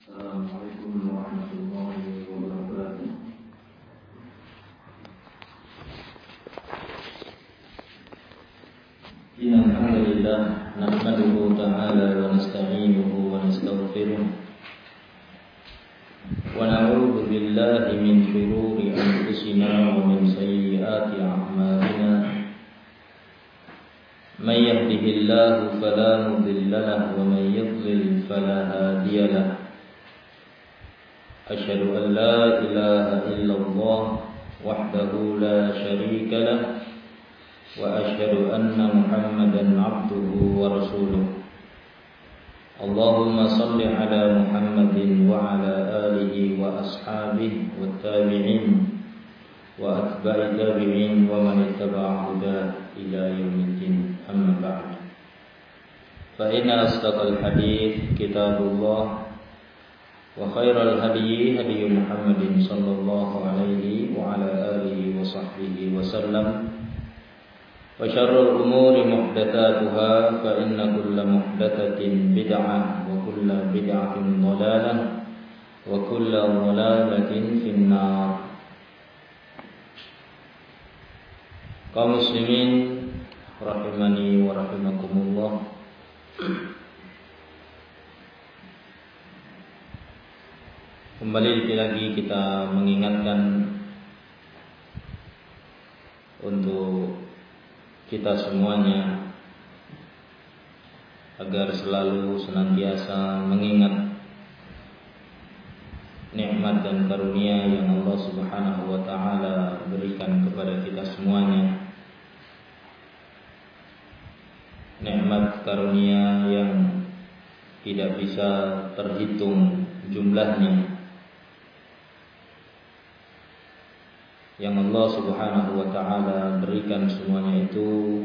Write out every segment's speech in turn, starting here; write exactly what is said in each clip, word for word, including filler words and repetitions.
Assalamualaikum warahmatullahi wabarakatuh. Innal hamdalillah nahmaduhu ta'ala wa nasta'inuhu wa nastaghfiruh wa na'udzu billahi min shururi anfusina wa min sayyiati a'malina. Man yahdihillahu fala mudilla lahu wa man yudlil fala hadiya lahu. Asyhadu an la ilaha illallah wahdahu la syarika lah wa asyhadu anna Muhammadan abduhu wa rasuluh. Allahumma salli ala Muhammadin wa ala alihi wa ashabihi wa tabi'in wa atba'i tabi'in wa man ittaba'a hudah ila yaumiddin. Amma ba'd. Fa inna asdaqal hadits kitabullah wa khairal hadyi hadyu Muhammadin sallallahu alaihi wa ala alihi wa sahbihi wa sallam. Wa syarrul umuri muhdatsatuha fa inna kulla muhdatsatin bid'ah wa kulla bid'atin dhalalah wa kulla dhalalatin finnar. Kaum muslimin rahimani wa rahimakumullah. Kembali lagi kita mengingatkan untuk kita semuanya agar selalu senantiasa mengingat nikmat dan karunia yang Allah Subhanahu wa taala berikan kepada kita semuanya. Nikmat karunia yang tidak bisa terhitung jumlahnya, yang Allah Subhanahu wa taala berikan semuanya itu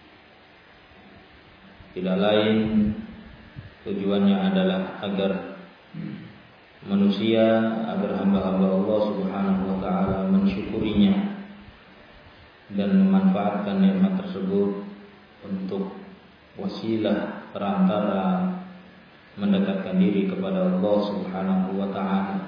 tidak lain tujuannya adalah agar manusia, agar hamba-hamba Allah Subhanahu wa taala mensyukurinya dan memanfaatkan nikmat tersebut untuk wasilah perantara mendekatkan diri kepada Allah Subhanahu wa taala.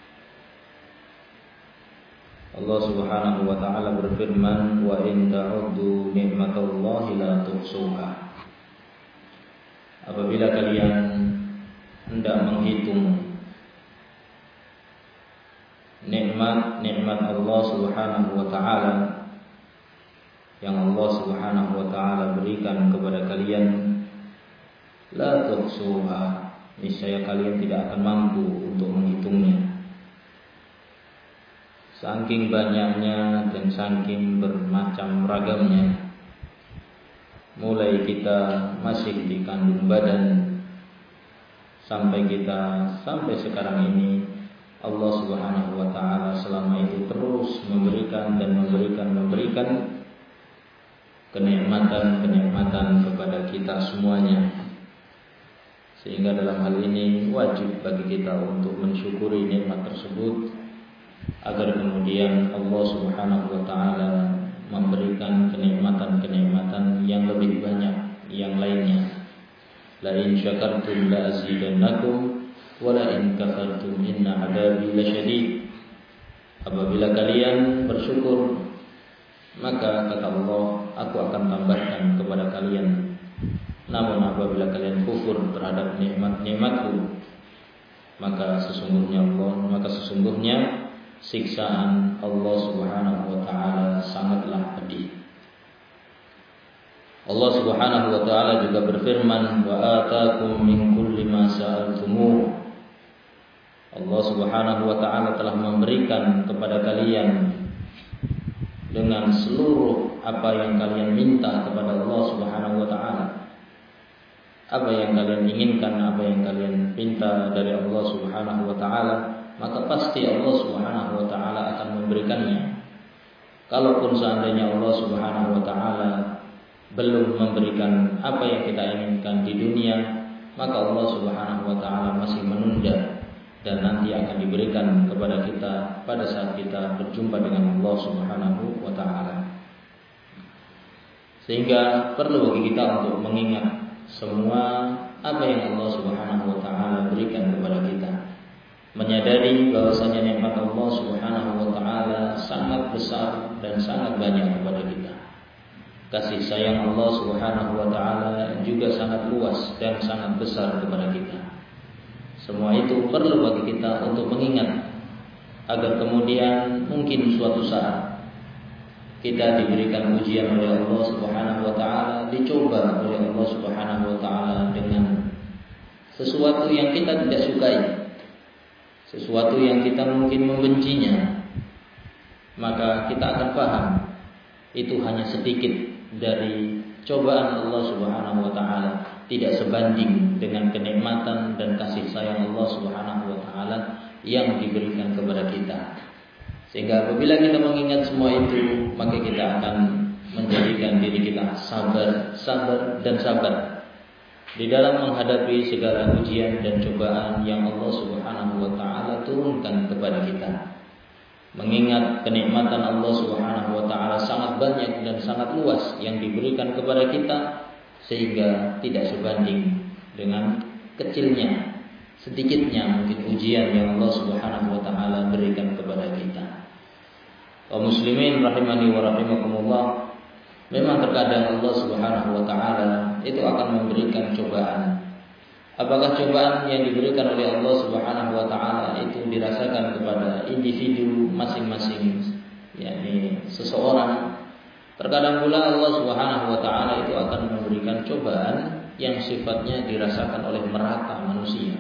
Allah Subhanahu wa taala berfirman, wa in ta'uddu ni'matallahi la tuhsuha. Apabila kalian hendak menghitung nikmat-nikmat Allah Subhanahu wa taala yang Allah Subhanahu wa taala berikan kepada kalian, la tuhsuha, niscaya kalian tidak akan mampu untuk menghitungnya. Saking banyaknya dan saking bermacam ragamnya, mulai kita masih di kandung badan sampai kita sampai sekarang ini, Allah Subhanahu wa taala selama itu terus memberikan dan memberikan memberikan kenikmatan-kenikmatan kepada kita semuanya. Sehingga dalam hal ini wajib bagi kita untuk mensyukuri nikmat tersebut, agar kemudian Allah Subhanahu wa taala memberikan kenikmatan-kenikmatan yang lebih banyak yang lainnya. La in syakartum la azidannakum wa la in kafartum inna 'adzabi lasyadid. Apabila kalian bersyukur, maka kata Allah, aku akan tambahkan kepada kalian. Namun apabila kalian kufur terhadap nikmat-nikmatku, maka sesungguhnya Allah, maka sesungguhnya siksaan Allah Subhanahu wa taala sangatlah pedih. Allah Subhanahu wa taala juga berfirman, wa ataakum min kulli ma sa'altumuh. Allah Subhanahu wa taala telah memberikan kepada kalian dengan seluruh apa yang kalian minta kepada Allah Subhanahu wa taala. Apa yang kalian inginkan, apa yang kalian minta dari Allah Subhanahu wa taala, maka pasti Allah Subhanahu wa taala akan memberikannya. Kalaupun seandainya Allah Subhanahu wa taala belum memberikan apa yang kita inginkan di dunia, maka Allah Subhanahu wa taala masih menunda dan nanti akan diberikan kepada kita pada saat kita berjumpa dengan Allah Subhanahu wa taala. Sehingga perlu bagi kita untuk mengingat semua apa yang Allah Subhanahu wa taala berikan kepada kita. menyadari bahwasanya nikmat Allah Subhanahu wa taala sangat besar dan sangat banyak kepada kita. Kasih sayang Allah Subhanahu wa taala juga sangat luas dan sangat besar kepada kita. Semua itu perlu bagi kita untuk mengingat agar kemudian mungkin suatu saat kita diberikan ujian oleh Allah Subhanahu wa taala, dicoba oleh Allah Subhanahu wa taala dengan sesuatu yang kita tidak sukai, sesuatu yang kita mungkin membencinya, maka kita akan paham itu hanya sedikit dari cobaan Allah Subhanahu wa taala, tidak sebanding dengan kenikmatan dan kasih sayang Allah Subhanahu wa taala yang diberikan kepada kita. Sehingga apabila kita mengingat semua itu, maka kita akan menjadikan diri kita sabar, sabar dan sabar di dalam menghadapi segala ujian dan cobaan yang Allah Subhanahu wa taala turunkan kepada kita. Mengingat kenikmatan Allah Subhanahu wa taala sangat banyak dan sangat luas yang diberikan kepada kita, sehingga tidak sebanding dengan kecilnya, sedikitnya mungkin ujian yang Allah Subhanahu wa taala berikan kepada kita. Kaum muslimin rahimani wa rahimakumullah, memang terkadang Allah Subhanahu wa taala itu akan memberikan cobaan. Apakah cobaan yang diberikan oleh Allah Subhanahu wa taala itu dirasakan kepada individu masing-masing, yakni seseorang. Terkadang pula Allah Subhanahu wa taala itu akan memberikan cobaan yang sifatnya dirasakan oleh merata manusia.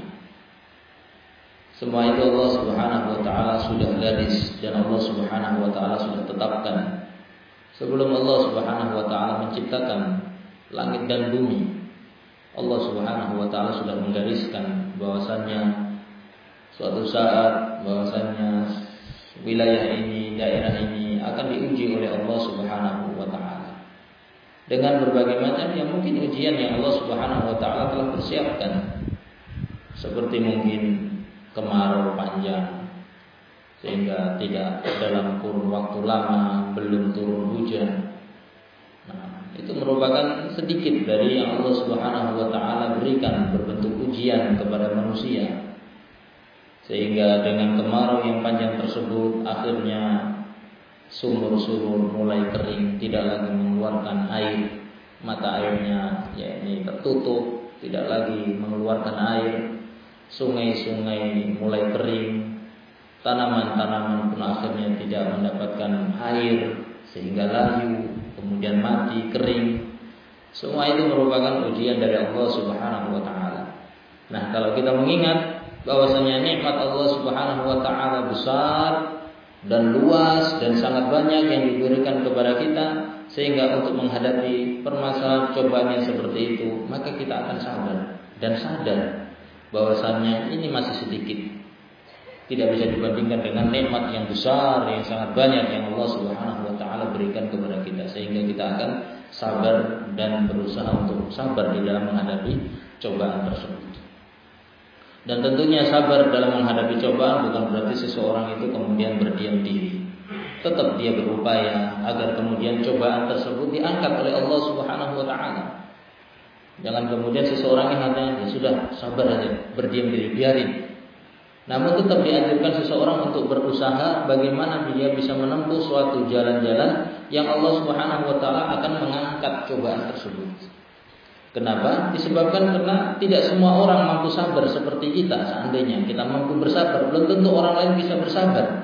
Semua itu Allah Subhanahu wa taala sudah garis dan Allah Subhanahu wa taala sudah tetapkan. Sebelum Allah Subhanahu wa taala menciptakan langit dan bumi, Allah Subhanahu wa taala sudah menggariskan bahwasannya suatu saat bahwasannya wilayah ini, daerah ini akan diuji oleh Allah Subhanahu wa taala dengan berbagai macam yang mungkin ujian yang Allah Subhanahu wa taala telah persiapkan. Seperti mungkin kemarau panjang sehingga tidak dalam kurun waktu lama belum turun hujan. Nah, itu merupakan sedikit dari yang Allah Subhanahu wa taala berikan berbentuk ujian kepada manusia. Sehingga dengan kemarau yang panjang tersebut akhirnya sumur-sumur mulai kering, tidak lagi mengeluarkan air, mata airnya yakni tertutup, tidak lagi mengeluarkan air. Sungai-sungai mulai kering, tanaman-tanaman pun akhirnya tidak mendapatkan air sehingga layu, kemudian mati, kering. Semua itu merupakan ujian dari Allah Subhanahu wa taala. Nah, kalau kita mengingat bahwasanya nikmat Allah Subhanahu wa taala besar dan luas dan sangat banyak yang diberikan kepada kita, sehingga untuk menghadapi permasalahan cobaan yang seperti itu, maka kita akan sabar dan sadar bahwasannya ini masih sedikit, tidak bisa dibandingkan dengan nikmat yang besar yang sangat banyak yang Allah Subhanahu wa taala berikan kepada kita, sehingga kita akan sabar dan berusaha untuk sabar di dalam menghadapi cobaan tersebut. Dan tentunya sabar dalam menghadapi cobaan bukan berarti seseorang itu kemudian berdiam diri. Tetap dia berupaya agar kemudian cobaan tersebut diangkat oleh Allah Subhanahu wa taala. Jangan kemudian seseorang yang hanya ya sudah sabar aja, berdiam diri, biarin. Namun tetap dianjurkan seseorang untuk berusaha bagaimana dia bisa menempuh suatu jalan-jalan yang Allah Subhanahu wa taala akan mengangkat cobaan tersebut. Kenapa? Disebabkan karena tidak semua orang mampu sabar seperti kita. Seandainya kita mampu bersabar, belum tentu orang lain bisa bersabar.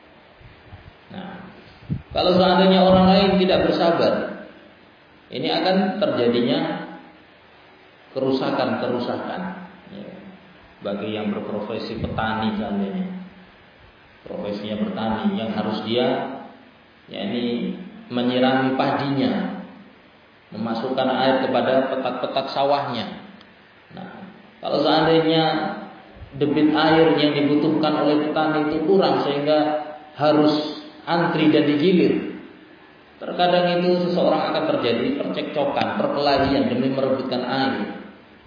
Nah, kalau seandainya orang lain tidak bersabar, ini akan terjadinya kerusakan-kerusakan ya. Bagi yang berprofesi petani seandainya, profesinya bertani yang harus dia yakni menyirami padinya, memasukkan air kepada petak-petak sawahnya. Nah, kalau seandainya debit air yang dibutuhkan oleh petani itu kurang sehingga harus antri dan digilir, terkadang itu seseorang akan terjadi percekcokan, perkelahian demi merebutkan air.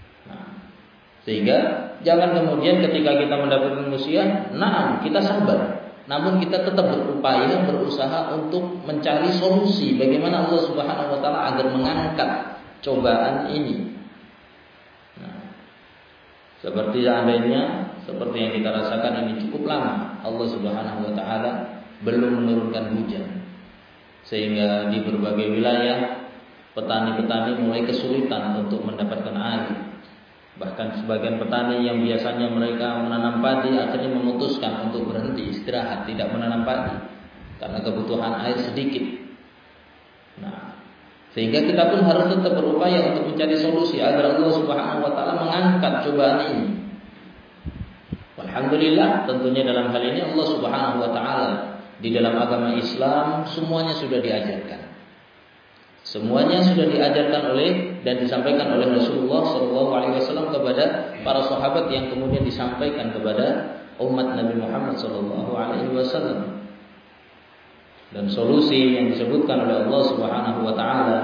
Sehingga jangan kemudian ketika kita mendapatkan ujian, nah kita sabar, namun kita tetap berupaya berusaha untuk mencari solusi bagaimana Allah Subhanahu wa taala agar mengangkat cobaan ini. Nah, seperti seandainya seperti yang kita rasakan ini cukup lama Allah Subhanahu wa taala belum menurunkan hujan. Sehingga di berbagai wilayah petani-petani mulai kesulitan untuk mendapatkan air. Bahkan sebagian petani yang biasanya mereka menanam padi akhirnya memutuskan untuk berhenti istirahat, tidak menanam padi karena kebutuhan air sedikit. Nah, sehingga kita pun harus tetap berupaya untuk mencari solusi agar Allah Subhanahu wa taala mengangkat cobaan ini. Alhamdulillah, tentunya dalam hal ini Allah Subhanahu wa taala di dalam agama Islam semuanya sudah diajarkan. Semuanya sudah diajarkan oleh dan disampaikan oleh Rasulullah shallallahu alaihi wasallam kepada para sahabat yang kemudian disampaikan kepada umat Nabi Muhammad shallallahu alaihi wasallam. Dan solusi yang disebutkan oleh Allah Subhanahu wa taala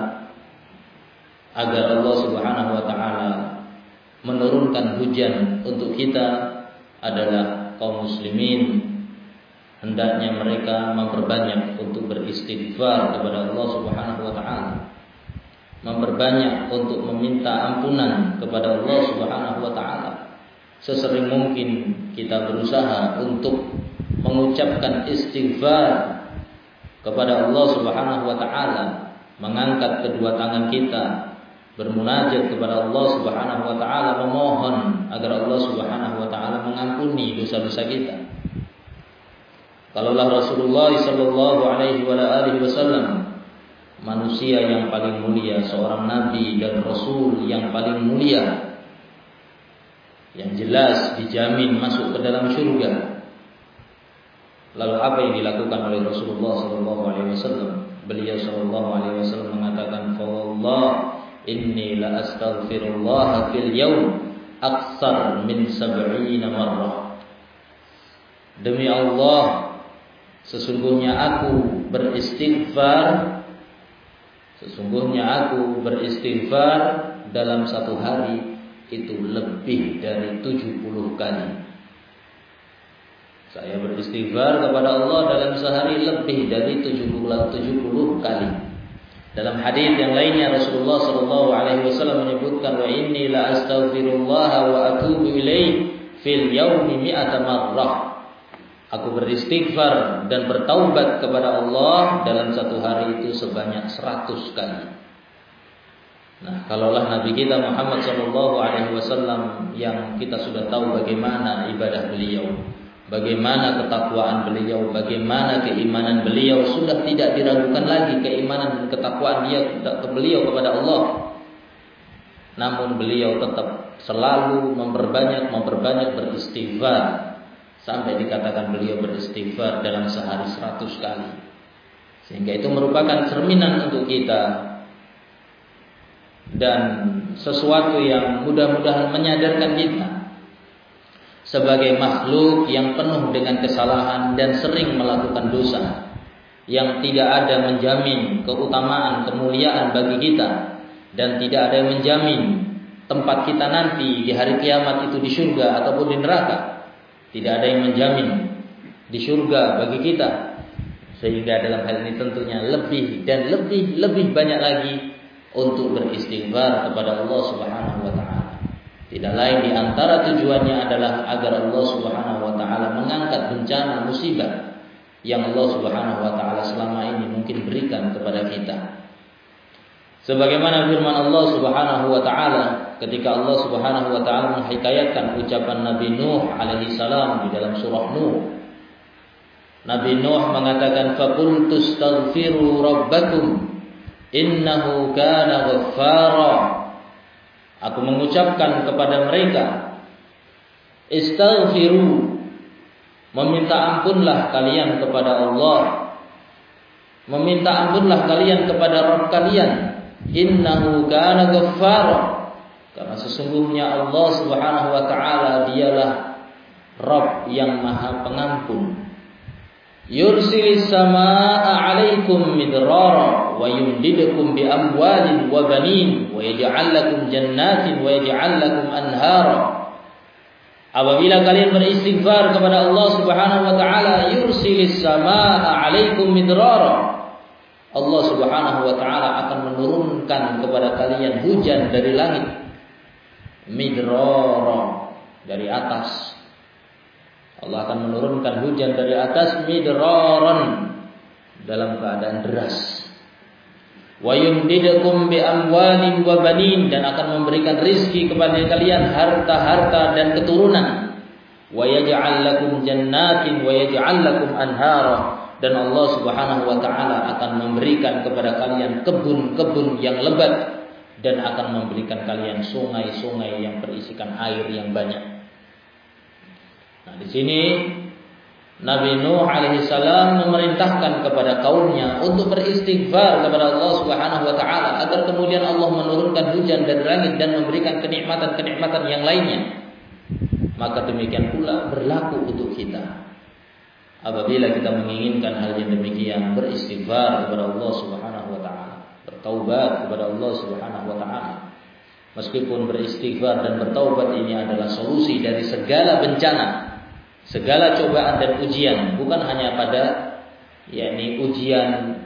agar Allah Subhanahu wa taala menurunkan hujan untuk kita adalah kaum muslimin hendaknya mereka memperbanyak untuk beristighfar kepada Allah Subhanahu wa taala. Memperbanyak untuk meminta ampunan kepada Allah Subhanahu wa taala. Sesering mungkin kita berusaha untuk mengucapkan istighfar kepada Allah Subhanahu wa taala, mengangkat kedua tangan kita, bermunajat kepada Allah Subhanahu wa taala, memohon agar Allah Subhanahu wa taala mengampuni dosa-dosa kita. Kalaulah Rasulullah sallallahu alaihi wasallam manusia yang paling mulia, seorang nabi dan rasul yang paling mulia, yang jelas dijamin masuk ke dalam surga. Lalu apa yang dilakukan oleh Rasulullah sallallahu alaihi wasallam? Beliau sallallahu alaihi wasallam mengatakan, "Fa wallah inni la astaghfirullah fil yaum aktsar min sab'ina marrah." Demi Allah, sesungguhnya aku beristighfar Sesungguhnya aku beristighfar dalam satu hari itu lebih dari tujuh puluh kali. Saya beristighfar kepada Allah dalam sehari lebih dari tujuh puluh kali. Dalam hadis yang lainnya Rasulullah sallallahu alaihi wasallam menyebutkan, "Wa inni la astaghfirullah wa atubu ilaihi fil yaumi mi'ata marrah." Aku beristighfar dan bertaubat kepada Allah dalam satu hari itu sebanyak seratus kali. Nah, kalaulah Nabi kita Muhammad sallallahu alaihi wasallam yang kita sudah tahu bagaimana ibadah beliau, bagaimana ketakwaan beliau, bagaimana keimanan beliau, sudah tidak diragukan lagi keimanan dan ketakwaan dia beliau kepada Allah. Namun beliau tetap selalu memperbanyak memperbanyak beristighfar. Sampai dikatakan beliau beristighfar dalam sehari seratus kali. Sehingga itu merupakan cerminan untuk kita. Dan sesuatu yang mudah-mudahan menyadarkan kita. Sebagai makhluk yang penuh dengan kesalahan dan sering melakukan dosa. Yang tidak ada menjamin keutamaan, kemuliaan bagi kita. Dan tidak ada yang menjamin tempat kita nanti di hari kiamat itu di surga ataupun di neraka. Tidak ada yang menjamin di surga bagi kita. Sehingga dalam hal ini tentunya lebih dan lebih lebih banyak lagi untuk beristighfar kepada Allah Subhanahu wa taala. Tidak lain di antara tujuannya adalah agar Allah Subhanahu wa taala mengangkat bencana musibah yang Allah Subhanahu wa taala selama ini mungkin berikan kepada kita. Sebagaimana firman Allah Subhanahu wa taala ketika Allah Subhanahu wa taala menghikayatkan ucapan Nabi Nuh alaihi salam di dalam surah Nuh. Nabi Nuh mengatakan, "Faqultu astaghfiru rabbakum innahu kana ghaffara." Aku mengucapkan kepada mereka, istaghfiru, meminta ampunlah kalian kepada Allah. Meminta ampunlah kalian kepada Rabb kalian. Innahu kana ghaffara, karena sesungguhnya Allah Subhanahu wa taala dialah Rabb yang Maha Pengampun. Yursilis samaa'a 'alaikum midrara wa yumdidukum bi amwalin wa banin wa yaj'al lakum jannatin wa yaj'al lakum anhara. Apabila kalian beristighfar kepada Allah Subhanahu wa taala, yursilis samaa'a 'alaikum midrara, Allah Subhanahu wa taala akan menurunkan kepada kalian hujan dari langit. Midrara, dari atas. Allah akan menurunkan hujan dari atas midraran, dalam keadaan deras. Wa yumdidukum bi amwalin wa banin, dan akan memberikan rizki kepada kalian harta-harta dan keturunan. Wa yaj'al lakum jannatin wa yaj'al lakum anhara, dan Allah Subhanahu wa taala akan memberikan kepada kalian kebun-kebun yang lebat, dan akan memberikan kalian sungai-sungai yang berisikan air yang banyak. Nah, di sini Nabi Nuh alaihi salam memerintahkan kepada kaumnya untuk beristighfar kepada Allah Subhanahu wa taala agar kemudian Allah menurunkan hujan dari langit dan memberikan kenikmatan-kenikmatan yang lainnya. Maka demikian pula berlaku untuk kita. Apabila kita menginginkan hal yang demikian, beristighfar kepada Allah Subhanahu wa taala, bertaubat kepada Allah Subhanahu wa taala. Meskipun beristighfar dan bertaubat ini adalah solusi dari segala bencana, segala cobaan dan ujian, bukan hanya pada yakni ujian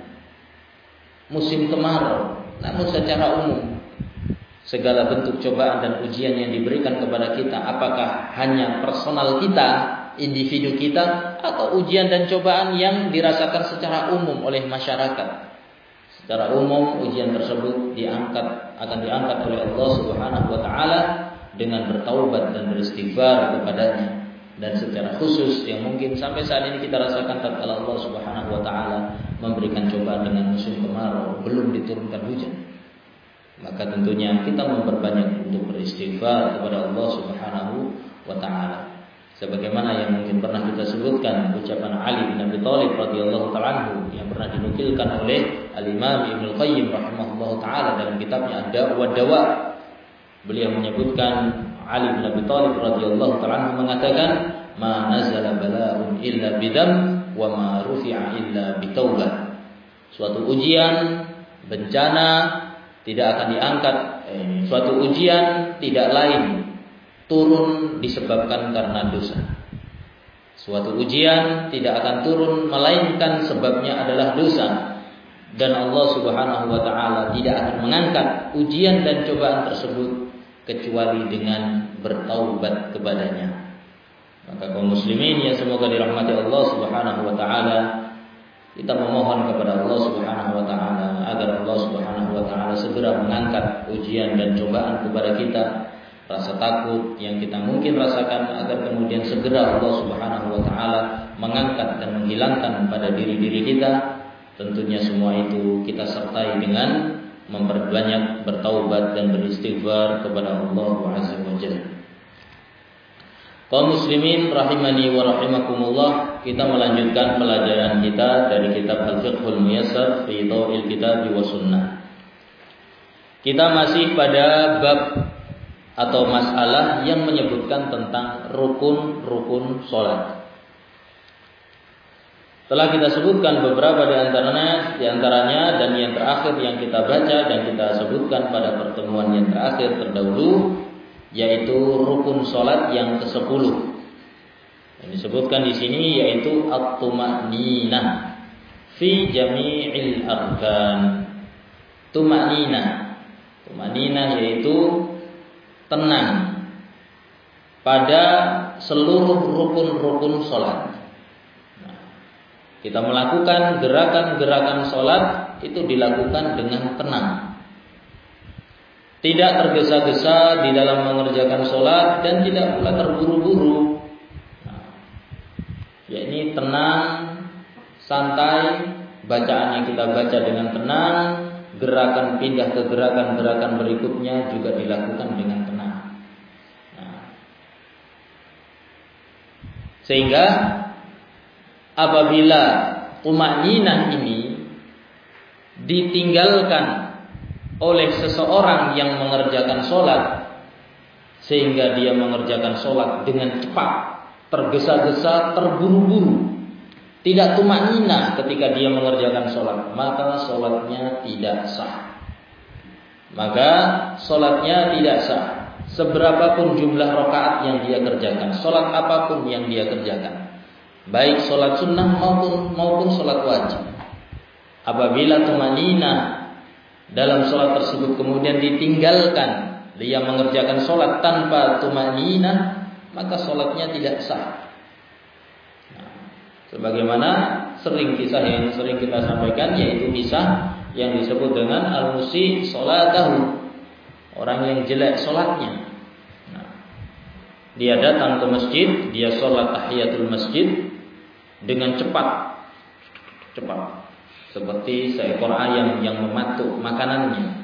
musim kemarau, namun secara umum segala bentuk cobaan dan ujian yang diberikan kepada kita, apakah hanya personal kita, individu kita, atau ujian dan cobaan yang dirasakan secara umum oleh masyarakat. Secara umum ujian tersebut diangkat akan diangkat oleh Allah Subhanahu wa taala dengan bertaubat dan beristighfar kepadanya. Dan secara khusus yang mungkin sampai saat ini kita rasakan tatkala Allah Subhanahu wa taala memberikan cobaan dengan musim kemarau, belum diturunkan hujan. Maka tentunya kita memperbanyak untuk beristighfar kepada Allah Subhanahu wa taala. Sebagaimana yang mungkin pernah kita sebutkan ucapan Ali bin Abi Thalib radhiyallahu taala anhu yang pernah dinukilkan oleh Al-Imam Ibnu Qayyim rahimahullahu taala dalam kitabnya Ad-Da' wa Dawa. Beliau menyebutkan Ali bin Abi Thalib radhiyallahu ta'ala anhu mengatakan, "Ma nazala bala'un illa bidam wa ma rufi'a illa bitaubah." Suatu ujian, bencana tidak akan diangkat, eh, suatu ujian tidak lain turun disebabkan karena dosa. Suatu ujian tidak akan turun melainkan sebabnya adalah dosa. Dan Allah Subhanahu wa taala tidak akan mengangkat ujian dan cobaan tersebut kecuali dengan bertaubat kepadanya. Maka kaum muslimin yang semoga dirahmati Allah Subhanahu wa taala, kita memohon kepada Allah Subhanahu wa taala agar Allah Subhanahu wa taala segera mengangkat ujian dan cobaan kepada kita. Rasa takut yang kita mungkin rasakan agar kemudian segera Allah Subhanahu wa taala mengangkat dan menghilangkan pada diri-diri kita. Tentunya semua itu kita sertai dengan memperbanyak bertaubat dan beristighfar kepada Allah Azza wa Jalla. Kaum muslimin rahimani wa rahimakumullah, kita melanjutkan pelajaran kita dari kitab Al-Fiqhul Muyassar fi Dhaw'il Kitab wa Sunnah. Kita masih pada bab atau masalah yang menyebutkan tentang rukun-rukun salat. Telah kita sebutkan beberapa di antaranya, di antaranya dan yang terakhir yang kita baca dan kita sebutkan pada pertemuan yang terakhir terdahulu, yaitu rukun salat yang kesepuluh. Yang disebutkan di sini yaitu at-tuma'ninah fi jami'il arkan. Tuma'ninah, tuma'ninah yaitu tenang pada seluruh rukun-rukun salat. Kita melakukan gerakan-gerakan sholat itu dilakukan dengan tenang, tidak tergesa-gesa di dalam mengerjakan sholat dan tidak pula terburu-buru. Nah, yakni tenang, santai, bacaan yang kita baca dengan tenang, gerakan pindah ke gerakan-gerakan berikutnya juga dilakukan dengan tenang. Nah, sehingga apabila tuma'ninah ini ditinggalkan oleh seseorang yang mengerjakan sholat, sehingga dia mengerjakan sholat dengan cepat, tergesa-gesa, terburu-buru, tidak tuma'ninah ketika dia mengerjakan sholat, maka sholatnya tidak sah. Maka sholatnya tidak sah. Seberapapun jumlah rakaat yang dia kerjakan, sholat apapun yang dia kerjakan, baik sholat sunnah maupun maupun sholat wajib. Apabila tuma'ninah dalam sholat tersebut kemudian ditinggalkan, dia mengerjakan sholat tanpa tuma'ninah, maka sholatnya tidak sah. Sebagaimana sering kisah yang sering kita sampaikan, yaitu kisah yang disebut dengan al-musi salatahu, orang yang jelek salatnya. Nah, dia datang ke masjid, dia salat tahiyatul masjid dengan cepat, cepat, seperti seekor ayam yang mematuk makanannya.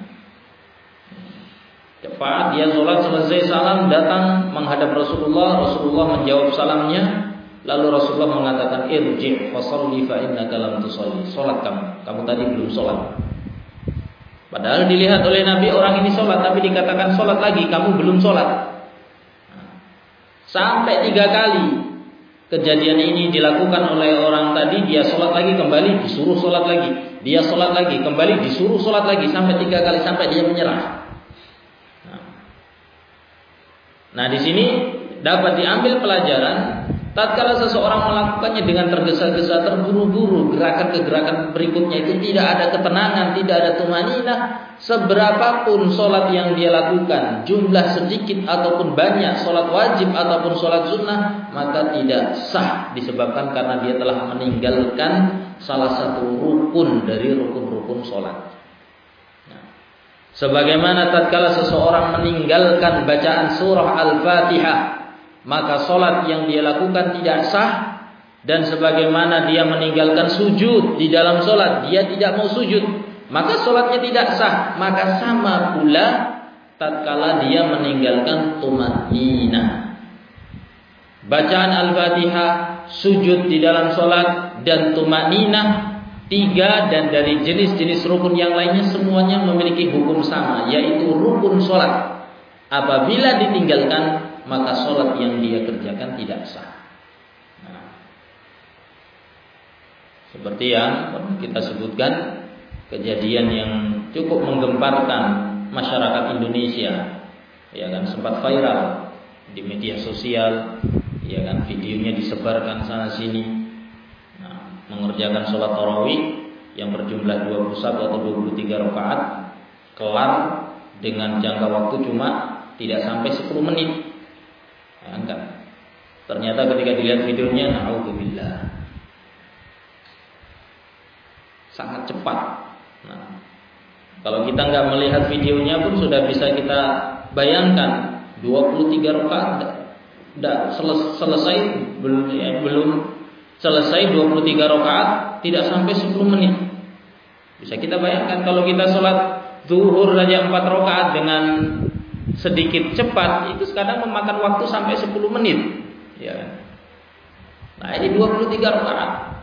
Cepat dia salat, selesai salam, datang menghadap Rasulullah. Rasulullah menjawab salamnya. Lalu Rasulullah mengatakan, irji' fasalli fa innaka lam tusalli. Salat kamu, kamu tadi belum salat. Padahal dilihat oleh Nabi orang ini salat, tapi dikatakan salat lagi, kamu belum salat. Sampai tiga kali kejadian ini dilakukan oleh orang tadi, dia salat lagi, kembali disuruh salat lagi, dia salat lagi, kembali disuruh salat lagi, sampai tiga kali, sampai dia menyerah. Nah, di sini dapat diambil pelajaran, tatkala seseorang melakukannya dengan tergesa-gesa, terburu-buru, gerakan ke gerakan berikutnya itu tidak ada ketenangan, tidak ada tumaninah, seberapapun sholat yang dia lakukan, jumlah sedikit ataupun banyak, sholat wajib ataupun sholat sunnah, maka tidak sah, disebabkan karena dia telah meninggalkan salah satu rukun dari rukun-rukun sholat. Sebagaimana tatkala seseorang meninggalkan bacaan surah Al-Fatihah, maka solat yang dia lakukan tidak sah. Dan sebagaimana dia meninggalkan sujud di dalam solat, dia tidak mau sujud, maka solatnya tidak sah. Maka sama pula tatkala dia meninggalkan tumaninah. Bacaan Al-Fatihah, sujud di dalam solat, dan tumaninah, tiga dan dari jenis-jenis rukun yang lainnya semuanya memiliki hukum sama, yaitu rukun sholat. Apabila ditinggalkan, maka sholat yang dia kerjakan tidak sah. Nah, seperti yang kita sebutkan, kejadian yang cukup menggemparkan masyarakat Indonesia, ya kan, sempat viral di media sosial, ya kan, videonya disebarkan sana sini. Mengerjakan sholat tarawih yang berjumlah dua puluh satu atau dua puluh tiga rakaat, kelar dengan jangka waktu cuma tidak sampai sepuluh menit. Nah, enggak. Ternyata ketika dilihat videonya, na'udzubillah, sangat cepat. Nah, kalau kita nggak melihat videonya pun sudah bisa kita bayangkan dua puluh tiga rakaat enggak selesai belum ya, belum selesai dua puluh tiga rakaat tidak sampai sepuluh menit. Bisa kita bayangkan kalau kita sholat zuhur saja empat rakaat dengan sedikit cepat, itu kadang memakan waktu sampai sepuluh menit. Ya. Nah, ini dua puluh tiga rakaat.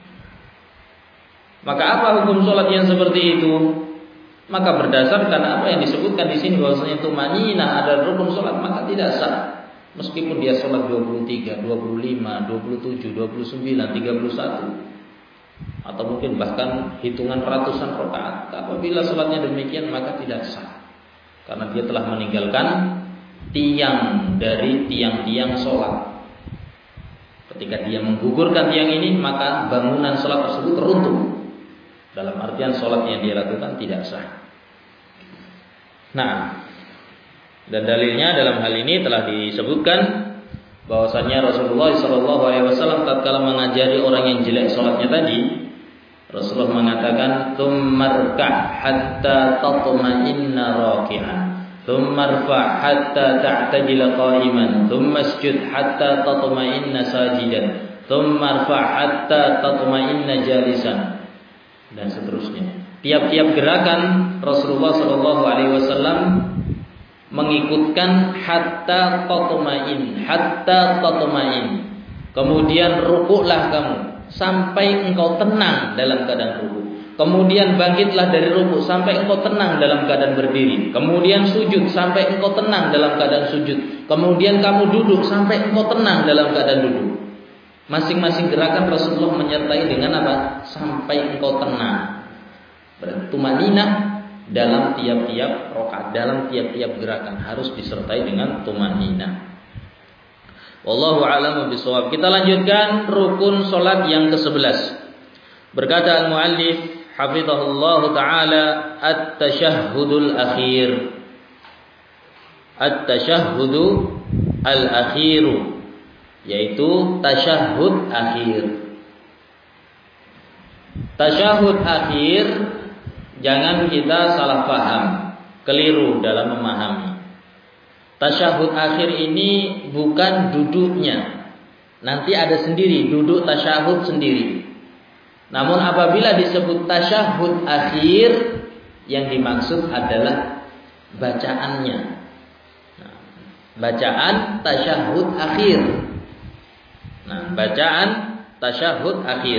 Maka apa hukum sholat yang seperti itu? Maka berdasarkan apa yang disebutkan di sini bahwasanya tumaninah ada rukun sholat, maka tidak sah. Meskipun dia sholat dua puluh tiga, dua puluh lima, dua puluh tujuh, dua puluh sembilan, tiga puluh satu, atau mungkin bahkan hitungan ratusan rakaat, apabila sholatnya demikian maka tidak sah, karena dia telah meninggalkan tiang dari tiang-tiang sholat. Ketika dia menggugurkan tiang ini, maka bangunan sholat tersebut runtuh. Dalam artian sholat yang dia lakukan tidak sah. Nah, dan dalilnya dalam hal ini telah disebutkan bahwasanya Rasulullah shallallahu alaihi wasallam tatkala mengajari orang yang jelek sholatnya tadi, Rasulullah mengatakan, "Tsummarka' hatta tatma'inna raki'an, tsummarfa' hatta ta'tadila qa'iman, tsummasjud hatta tatma'inna sajidan, tsummarfa' hatta tatma'inna jalisan." Dan seterusnya. Tiap-tiap gerakan Rasulullah shallallahu alaihi wasallam mengikutkan hatta tatma'in, hatta tatma'in. Kemudian rukuklah kamu sampai engkau tenang dalam keadaan rukuk. Kemudian bangkitlah dari rukuk sampai engkau tenang dalam keadaan berdiri. Kemudian sujud sampai engkau tenang dalam keadaan sujud. Kemudian kamu duduk sampai engkau tenang dalam keadaan duduk. Masing-masing gerakan Rasulullah menyertai dengan apa? Sampai engkau tenang. Berarti tumaninah dalam tiap-tiap rakaat, dalam tiap-tiap gerakan harus disertai dengan tumaninah. Wallahu a'lamu bishawab. Kita lanjutkan rukun salat yang kesebelas. Berkata al-muallif hafizahullah taala, at-tasyahhudul akhir. At-tasyahhudu al-akhiru, yaitu tasyahhud akhir. tasyahud akhir jangan kita salah paham, keliru dalam memahami. Tasyahud akhir ini bukan duduknya. Nanti ada sendiri duduk tasyahud sendiri. Namun apabila disebut tasyahud akhir, yang dimaksud adalah bacaannya. Nah, bacaan tasyahud akhir. Nah, bacaan tasyahud akhir.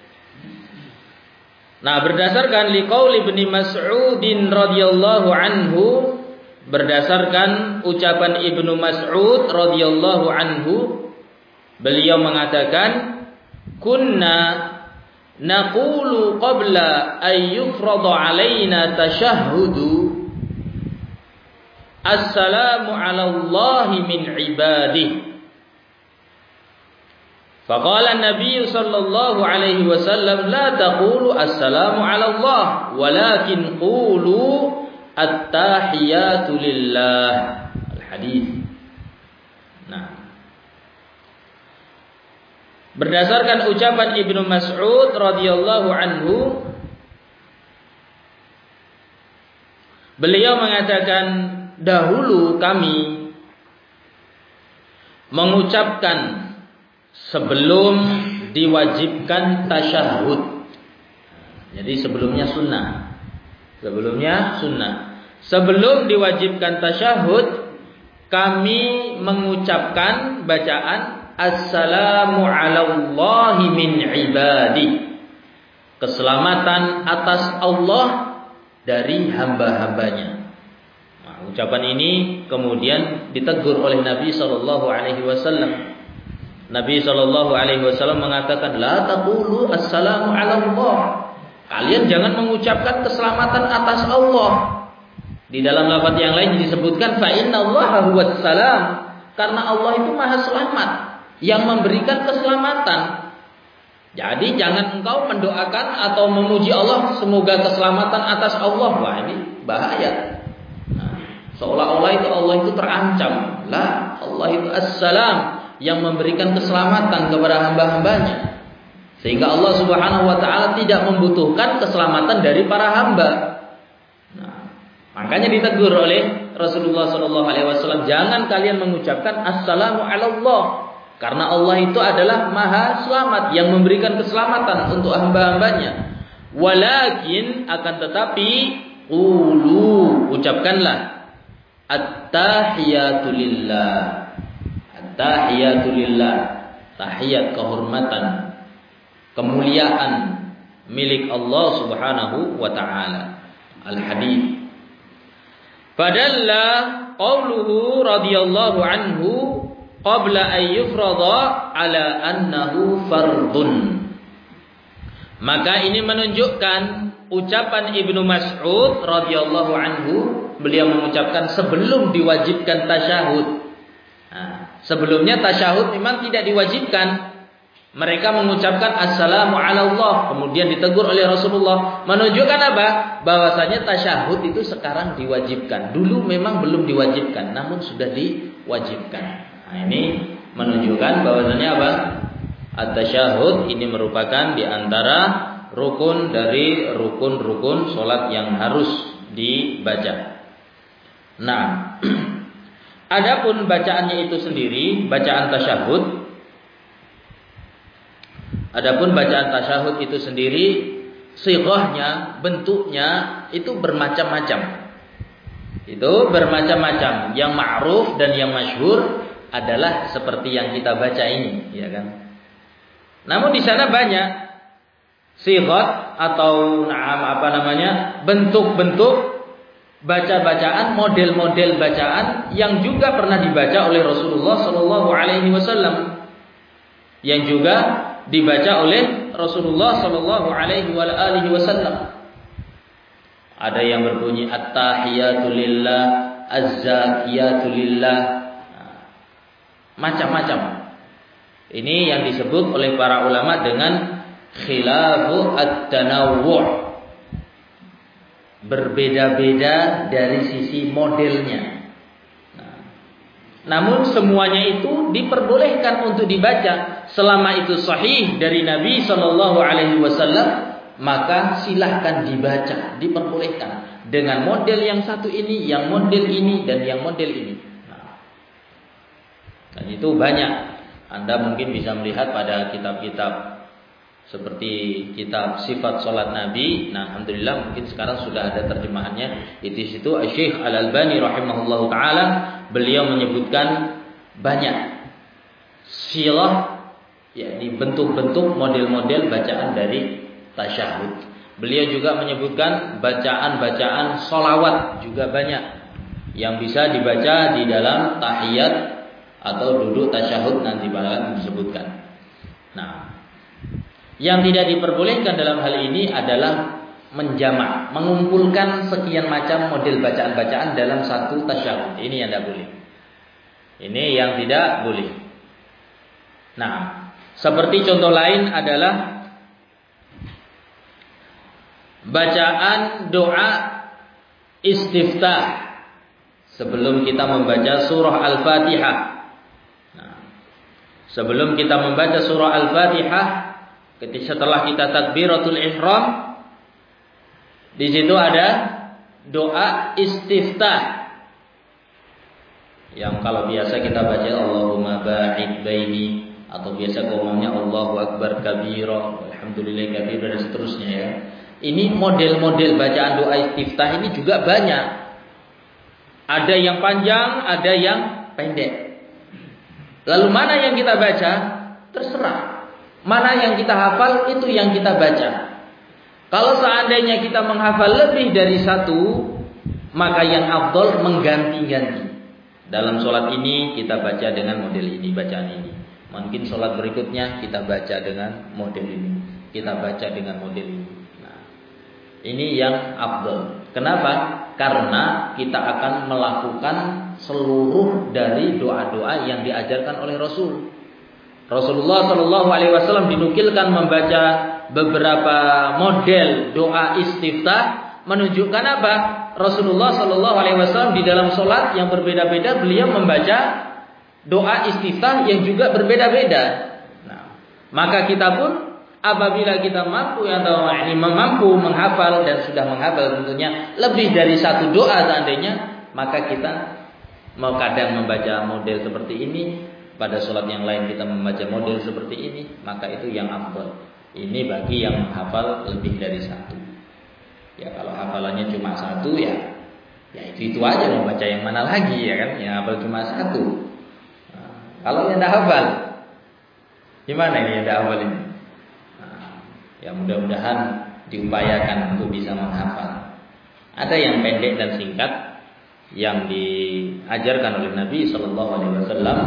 Nah, berdasarkan liqaul Ibnu Mas'udin radhiyallahu anhu, berdasarkan ucapan Ibnu Mas'ud radhiyallahu anhu, beliau mengatakan, kunna naqulu qabla ay yufrada alaina tashahhudu assalamu ala Allahi min ibadihi. Faqala an-nabiy sallallahu alaihi wasallam la taqulu assalamu ala Allah walakin qulu at-tahiyatu lillah. Al-hadits. Nah, berdasarkan ucapan Ibnu Mas'ud radhiyallahu anhu, beliau mengatakan, dahulu kami mengucapkan sebelum diwajibkan tasyahud. Jadi sebelumnya sunnah. Sebelumnya sunnah. Sebelum diwajibkan tasyahud, kami mengucapkan bacaan assalamu ala Allahi min ibadi. Keselamatan atas Allah dari hamba-hambanya. Nah, ucapan ini kemudian ditegur oleh Nabi sallallahu alaihi wasallam. Nabi sallallahu alaihi wasallam mengatakan, la taqulu assalamu ala Allah. Kalian jangan mengucapkan keselamatan atas Allah. Di dalam lafaz yang lain disebutkan fa innallaha huwas salam, karena Allah itu Maha Selamat yang memberikan keselamatan. Jadi jangan engkau mendoakan atau memuji Allah semoga keselamatan atas Allah. Wah, ini bahaya. Nah, seolah-olah itu Allah itu terancam. Lah, Allah itu as-salam yang memberikan keselamatan kepada hamba-hambanya. Sehingga Allah Subhanahu wa taala tidak membutuhkan keselamatan dari para hamba. Nah, makanya ditegur oleh Rasulullah sallallahu alaihi wasallam, jangan kalian mengucapkan assalamu ala Allah, karena Allah itu adalah Maha Selamat yang memberikan keselamatan untuk hamba-hambanya. Walakin, akan tetapi, qulu, ucapkanlah at-tahiyatu lillah. At-tahiyatu lillah, tahiyat kehormatan, kemuliaan milik Allah Subhanahu wa taala. Al-hadits. Fadalla qauluhu radhiyallahu anhu qabla an yufrada ala annahu fardun. Maka ini menunjukkan ucapan Ibnu Mas'ud radhiyallahu anhu, beliau mengucapkan sebelum diwajibkan tasyahud. Nah, sebelumnya tasyahud memang tidak diwajibkan. Mereka mengucapkan assalamu ala Allah, kemudian ditegur oleh Rasulullah, menunjukkan apa? Bahwasanya tasyahud itu sekarang diwajibkan. Dulu memang belum diwajibkan, namun sudah diwajibkan. Nah, ini menunjukkan bahwasanya apa? At-tasyahud ini merupakan di antara rukun dari rukun-rukun salat yang harus dibaca. Nah, adapun bacaannya itu sendiri, bacaan tasyahud, adapun bacaan tasyahud itu sendiri, sighahnya, bentuknya itu bermacam-macam. Itu bermacam-macam. Yang ma'ruf dan yang masyhur adalah seperti yang kita baca ini, ya kan? Namun di sana banyak sighah atau na'am apa namanya? bentuk-bentuk baca-bacaan, model-model bacaan yang juga pernah dibaca oleh Rasulullah sallallahu alaihi wasallam, yang juga dibaca oleh Rasulullah sallallahu alaihi wasallam. Ada yang berbunyi at-tahiyatu lillah, az-zakiyatu lillah, macam-macam. Ini yang disebut oleh para ulama dengan khilafu at-tanawwu', berbeda-beda dari sisi modelnya. Nah, namun semuanya itu diperbolehkan untuk dibaca selama itu sahih dari Nabi sallallahu alaihi wasallam, maka silahkan dibaca, diperbolehkan dengan model yang satu ini, yang model ini, dan yang model ini. Nah, dan itu banyak. Anda mungkin bisa melihat pada kitab-kitab seperti kitab sifat sholat Nabi. Nah, alhamdulillah mungkin sekarang sudah ada terjemahannya. Di situ Syekh Al-Albani rahimahullahu taala beliau menyebutkan banyak silah, yakni bentuk-bentuk model-model bacaan dari tasyahud. Beliau juga menyebutkan bacaan-bacaan sholawat juga banyak yang bisa dibaca di dalam tahiyat atau duduk tasyahud, nanti akan disebutkan. Nah, yang tidak diperbolehkan dalam hal ini adalah menjamak, mengumpulkan sekian macam model bacaan-bacaan dalam satu tasyahud. Ini yang tidak boleh. Ini yang tidak boleh. Nah, seperti contoh lain adalah bacaan doa istiftah sebelum kita membaca surah Al-Fatihah. Nah, sebelum kita membaca surah Al-Fatihah, ketika setelah kita takbiratul ihram, di situ ada doa istiftah yang kalau biasa kita baca Allahumma ba'id baini, atau biasa ngomongnya Allahu Akbar kabira, alhamdulillah kabira, dan seterusnya ya. Ini model-model bacaan doa istiftah ini juga banyak. Ada yang panjang, ada yang pendek. Lalu mana yang kita baca? Terserah. Mana yang kita hafal, itu yang kita baca. Kalau seandainya kita menghafal lebih dari satu, maka yang afdol mengganti-ganti. Dalam sholat ini kita baca dengan model ini, bacaan ini. Mungkin sholat berikutnya kita baca dengan model ini, kita baca dengan model ini. Nah, ini yang afdal. Kenapa? Karena kita akan melakukan seluruh dari doa-doa yang diajarkan oleh Rasul. Rasulullah Shallallahu Alaihi Wasallam dinukilkan membaca beberapa model doa istiftah, menunjukkan apa? Rasulullah Shallallahu Alaihi Wasallam di dalam sholat yang berbeda-beda beliau membaca doa istiftah yang juga berbeda-beda. Nah, maka kita pun apabila kita mampu atau ini mampu menghafal dan sudah menghafal tentunya lebih dari satu doa seandainya, maka kita mau kadang membaca model seperti ini, pada sholat yang lain kita membaca model seperti ini, maka itu yang afdal. Ini bagi yang menghafal lebih dari satu. Ya kalau hafalannya cuma satu ya, ya itu itu aja, mau baca yang mana lagi ya kan? Yang hafal cuma satu. Kalau yang tidak hafal, gimana ini yang tidak hafal ini? Nah, ya mudah-mudahan diupayakan untuk bisa menghafal. Ada yang pendek dan singkat yang diajarkan oleh Nabi Shallallahu Alaihi Wasallam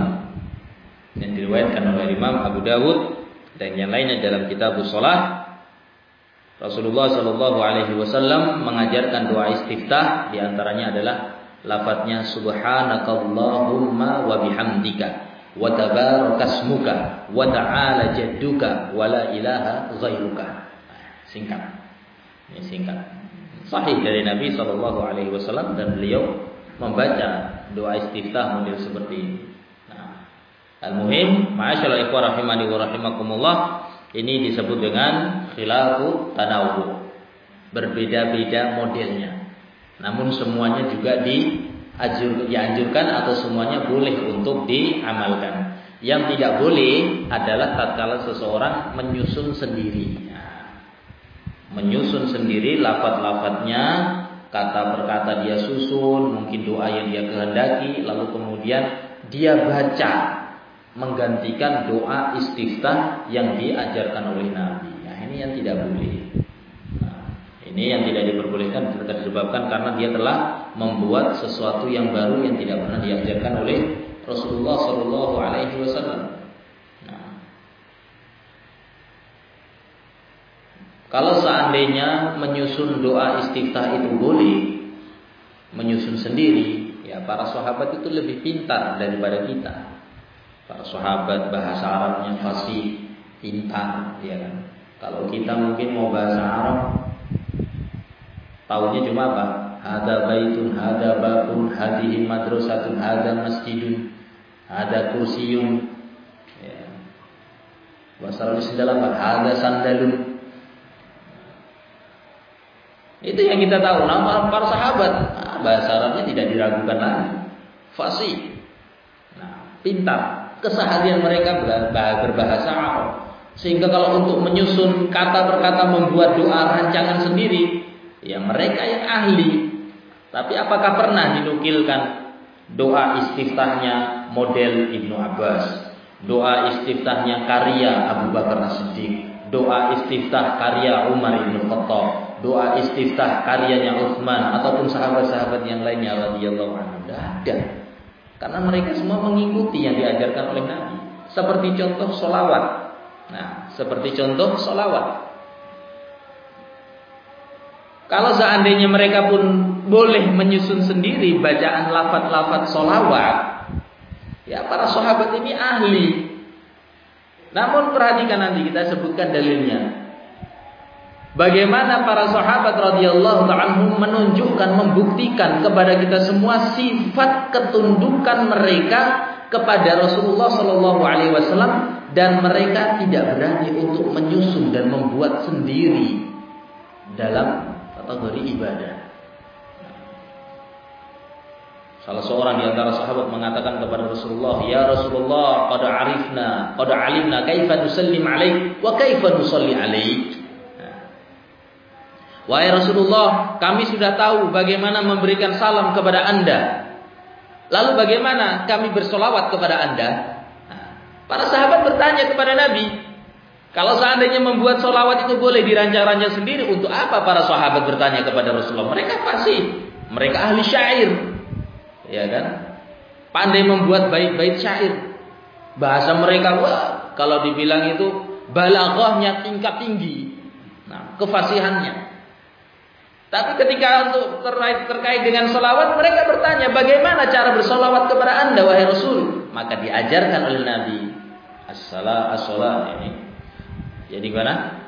yang diriwayatkan oleh Imam Abu Dawud dan yang lainnya dalam kitab Shalah. Rasulullah Shallallahu Alaihi Wasallam mengajarkan doa istiftah, diantaranya adalah lafadznya Subhanakallahumma wa bihamdika wa tabarakasmuka wa ta'ala jadduka wa la ilaha ghairuka. Singkat. Ini singkat. Sahih dari Nabi sallallahu alaihi wasallam dan beliau membaca doa istiftah model seperti ini. Nah, al-muhim, ma'asyiral ikhwah rahimani wa rahimakumullah, ini disebut dengan khilafu tanawwu. Berbeda-beda modelnya. Namun semuanya juga di Ajur, dianjurkan atau semuanya boleh untuk diamalkan. Yang tidak boleh adalah tatkala seseorang menyusun sendiri. Nah, menyusun sendiri lafaz-lafaznya, kata per kata dia susun, mungkin doa yang dia kehendaki, lalu kemudian dia baca menggantikan doa istiftah yang diajarkan oleh Nabi. Nah, ini yang tidak boleh. Ini yang tidak diperbolehkan disebabkan karena dia telah membuat sesuatu yang baru yang tidak pernah diajarkan oleh Rasulullah Shallallahu Alaihi Wasallam. Nah, kalau seandainya menyusun doa istiftah itu boleh, menyusun sendiri, ya para sahabat itu lebih pintar daripada kita. Para sahabat bahasa Arabnya fasih, pintar, ya kan. Kalau kita mungkin mau bahasa Arab, tahunya cuma apa? Hada baitun, hada babun, hadihi madrasatun, hada masjidun, hada kursiyun. Ya. Bahasa Arab dalam apa? Hada sandalun. Itu yang kita tahu. Nama para sahabat, nah, bahasa Arabnya tidak diragukan lagi. Fasih. Nah, pintar. Keseharian mereka berbahasa Arab. Sehingga kalau untuk menyusun kata per kata, membuat doa rancangan sendiri, ya mereka yang ahli. Tapi apakah pernah dinukilkan doa istiftahnya model Ibnu Abbas, doa istiftahnya karya Abu Bakar As-Siddiq, doa istiftah karya Umar bin Khattab, doa istiftah karyanya Utsman ataupun sahabat-sahabat yang lainnya radhiyallahu anhu? Tidak ada. Karena mereka semua mengikuti yang diajarkan oleh Nabi. Seperti contoh sholawat. Nah, seperti contoh sholawat. Kalau seandainya mereka pun boleh menyusun sendiri bacaan lafaz-lafaz sholawat, ya para sahabat ini ahli. Namun perhatikan nanti kita sebutkan dalilnya. Bagaimana para sahabat radhiyallahu ta'ala anhum menunjukkan, membuktikan kepada kita semua sifat ketundukan mereka kepada Rasulullah sallallahu alaihi wasallam, dan mereka tidak berani untuk menyusun dan membuat sendiri dalam kategori ibadah. Salah seorang di antara sahabat mengatakan kepada Rasulullah, "Ya Rasulullah, qad arifna, qad alimna kaifa nusallim alaik wa kaifa nusalli alaik." Wahai Rasulullah, kami sudah tahu bagaimana memberikan salam kepada Anda. Lalu bagaimana kami bersolawat kepada Anda? Para sahabat bertanya kepada Nabi, kalau seandainya membuat solawat itu boleh dirancang-rancang sendiri, untuk apa para sahabat bertanya kepada Rasulullah? Mereka fasih, mereka ahli syair, ya kan? Pandai membuat bait-bait syair. Bahasa mereka, wah, kalau dibilang itu balaghahnya tingkat tinggi. Nah, kefasihannya. Tapi ketika untuk terkait, terkait dengan solawat, mereka bertanya, bagaimana cara bersolawat kepada Anda, wahai Rasul? Maka diajarkan oleh Nabi as-salat as-salat ini. Jadi mana?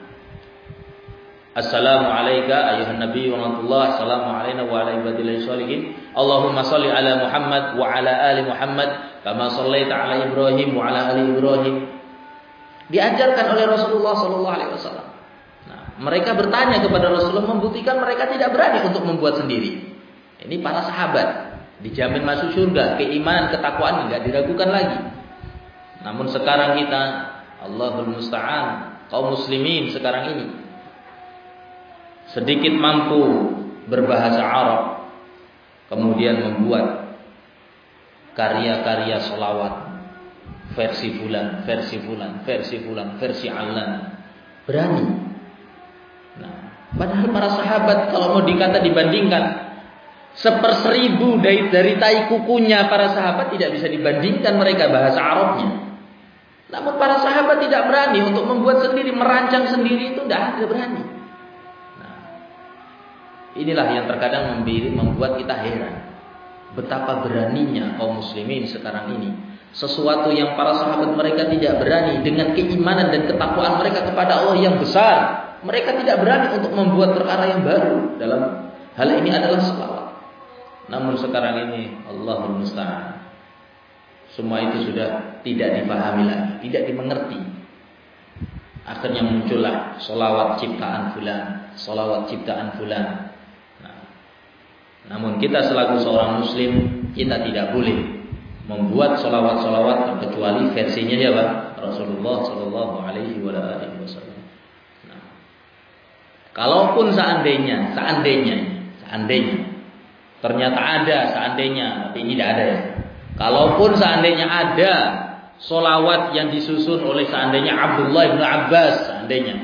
Assalamu alayka ayuhan nabi wa rahmatullah, assalamu alayna wa ala ibadillahi sholihin. Allahumma salli ala Muhammad wa ala ali Muhammad kama sallaita ala Ibrahim wa ala ali Ibrahim. Diajarkan oleh Rasulullah sallallahu alaihi wasallam. Nah, mereka bertanya kepada Rasulullah, membuktikan mereka tidak berani untuk membuat sendiri. Ini para sahabat dijamin masuk surga, keimanan, ketakwaan enggak diragukan lagi. Namun sekarang kita, Allahul musta'an, kaum muslimin sekarang ini sedikit mampu berbahasa Arab, kemudian membuat karya-karya sholawat versi fulan, versi fulan, versi fulan, versi alan, berani. Nah, padahal para sahabat kalau mau dikata dibandingkan seperseribu dari, dari tai kukunya para sahabat tidak bisa dibandingkan mereka bahasa Arabnya. Namun para sahabat tidak berani untuk membuat sendiri, merancang sendiri, itu tidak ada berani. Nah, inilah yang terkadang membuat kita heran. Betapa beraninya kaum muslimin sekarang ini. Sesuatu yang para sahabat mereka tidak berani, dengan keimanan dan ketakwaan mereka kepada Allah yang besar, mereka tidak berani untuk membuat perkara yang baru. Dalam hal ini adalah sholawat. Namun sekarang ini Allahul musta'an, semua itu sudah tidak dipahami lagi, tidak dimengerti. Akhirnya muncullah sholawat ciptaan fulan, sholawat ciptaan fulan. Nah, namun kita selaku seorang muslim, kita tidak boleh membuat sholawat-sholawat kecuali versinya siapa? Rasulullah Shallallahu Alaihi Wasallam. Nah, kalaupun seandainya, seandainya, seandainya ternyata ada, seandainya, tapi ini tidak ada ya. Kalaupun seandainya ada sholawat yang disusun oleh seandainya Abdullah bin Abbas, seandainya,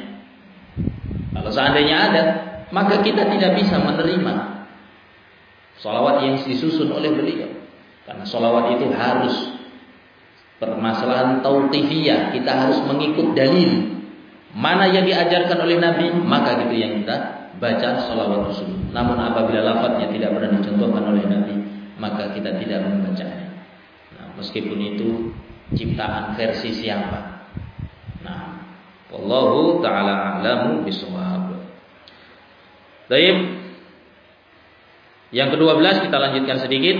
kalau seandainya ada, maka kita tidak bisa menerima sholawat yang disusun oleh beliau. Karena sholawat itu harus permasalahan tauqifiyah, kita harus mengikut dalil. Mana yang diajarkan oleh Nabi, maka gitu yang kita baca sholawat tersebut. Namun apabila lafadznya tidak pernah dicontohkan oleh Nabi, maka kita tidak membacanya. Nah, meskipun itu ciptaan versi siapa. Nah, wallahu ta'ala a'lamu bishawab. Baik. Yang kedua belas kita lanjutkan sedikit.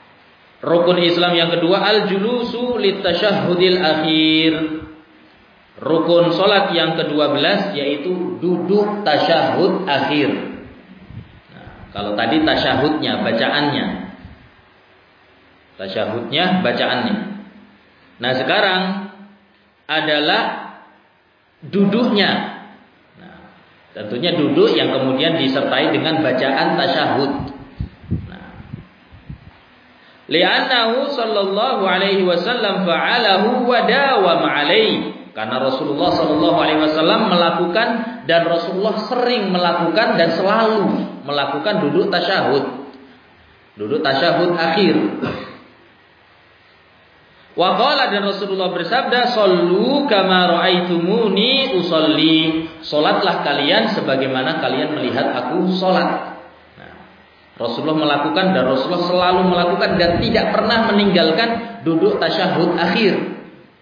Rukun Islam yang kedua, al-julusu litasyahhudil akhir. Rukun salat yang kedua belas yaitu duduk tasyahud akhir. Nah, kalau tadi tasyahudnya, bacaannya. Tasyahudnya, bacaannya. Nah, sekarang adalah duduknya. Nah, tentunya duduk yang kemudian disertai dengan bacaan tasyahud. Nah, li'annahu sallallahu alaihi wasallam fa'alahu wa dawama alaihi. Karena Rasulullah sallallahu alaihi wasallam melakukan dan Rasulullah sering melakukan dan selalu melakukan duduk tasyahud. Duduk tasyahud akhir. Wa qala, dan Rasulullah bersabda, "Shallu kama ra'aitumuni usolli." Salatlah kalian sebagaimana kalian melihat aku salat. Nah, Rasulullah melakukan dan Rasulullah selalu melakukan dan tidak pernah meninggalkan duduk tasyahud akhir.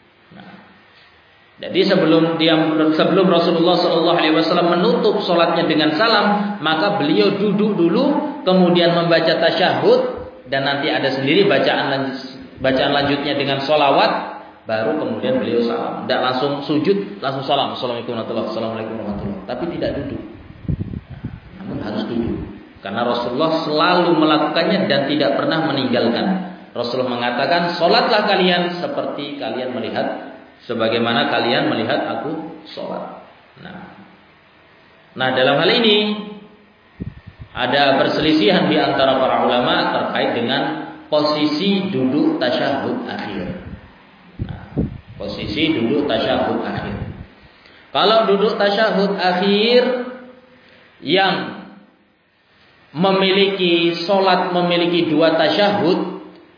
Jadi sebelum dia sebelum Rasulullah shallallahu alaihi wasallam menutup salatnya dengan salam, maka beliau duduk dulu, kemudian membaca tasyahud, dan nanti ada sendiri bacaan bacaan lanjutnya dengan sholawat, baru kemudian beliau salam. Tidak langsung sujud, langsung salam. Assalamualaikum warahmatullahi wabarakatuh. Assalamualaikum warahmatullahi wabarakatuh. Tapi tidak duduk. Namun harus duduk. Karena Rasulullah selalu melakukannya dan tidak pernah meninggalkan. Rasulullah mengatakan, "Salatlah kalian seperti kalian melihat sebagaimana kalian melihat aku sholat." Nah, nah dalam hal ini ada perselisihan di antara para ulama terkait dengan posisi duduk tasyahud akhir. Nah, posisi duduk tasyahud akhir. Kalau duduk tasyahud akhir yang memiliki sholat memiliki dua tasyahud,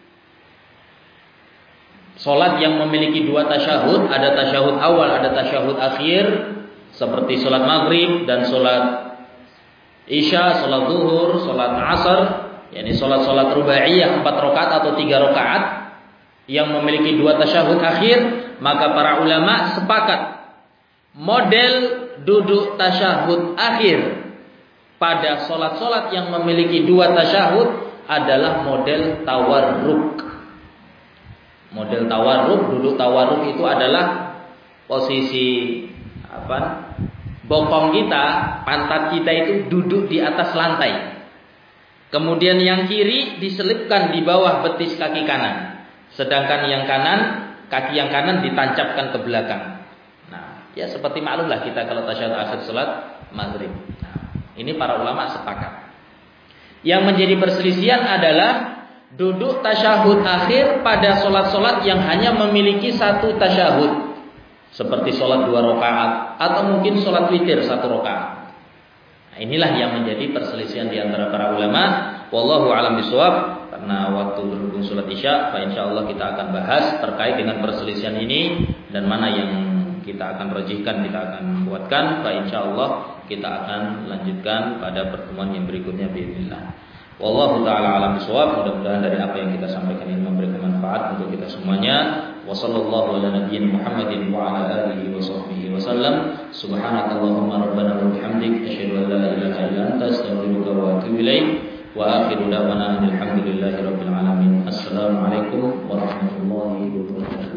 Salat yang memiliki dua tasyahud, ada tasyahud awal, ada tasyahud akhir, seperti salat maghrib dan salat isya, salat zuhur, salat asar, yakni salat-salat rubaiyah empat rakaat atau tiga rakaat yang memiliki dua tasyahud akhir, maka para ulama sepakat model duduk tasyahud akhir pada salat-salat yang memiliki dua tasyahud adalah model tawarruk. Model tawarruk, duduk tawarruk itu adalah posisi apa? Bokong kita, pantat kita itu duduk di atas lantai. Kemudian yang kiri diselipkan di bawah betis kaki kanan. Sedangkan yang kanan, kaki yang kanan ditancapkan ke belakang. Nah, ya seperti maklumlah kita kalau tasyahud akhir salat maghrib. Nah, ini para ulama sepakat. Yang menjadi perselisihan adalah duduk tasyahud akhir pada solat-solat yang hanya memiliki satu tasyahud, seperti solat dua rakaat atau mungkin solat witir satu rakaat. Nah, inilah yang menjadi perselisihan di antara para ulama. Wallahu a'lam bishawab. Karena waktu berhubung solat isya, fa insyaallah kita akan bahas terkait dengan perselisihan ini dan mana yang kita akan rajihkan, kita akan kuatkan. Fa insyaallah kita akan lanjutkan pada pertemuan yang berikutnya biidznillah. Wallahu ta'ala alam bisawab. Mudah-mudahan dari apa yang kita sampaikan ini memberikan manfaat untuk kita semuanya. Wa sallallahu ala nabiyina Muhammadin wa ala alihi wa sahbihi wa sallam. Subhanakallahumma rabbana wa bihamdik asyhadu an la ilaha illa anta astaghfiruka wa atubu ilaik. Wa akhiru da'wana alhamdulillahi rabbil alamin. Assalamualaikum warahmatullahi wabarakatuh.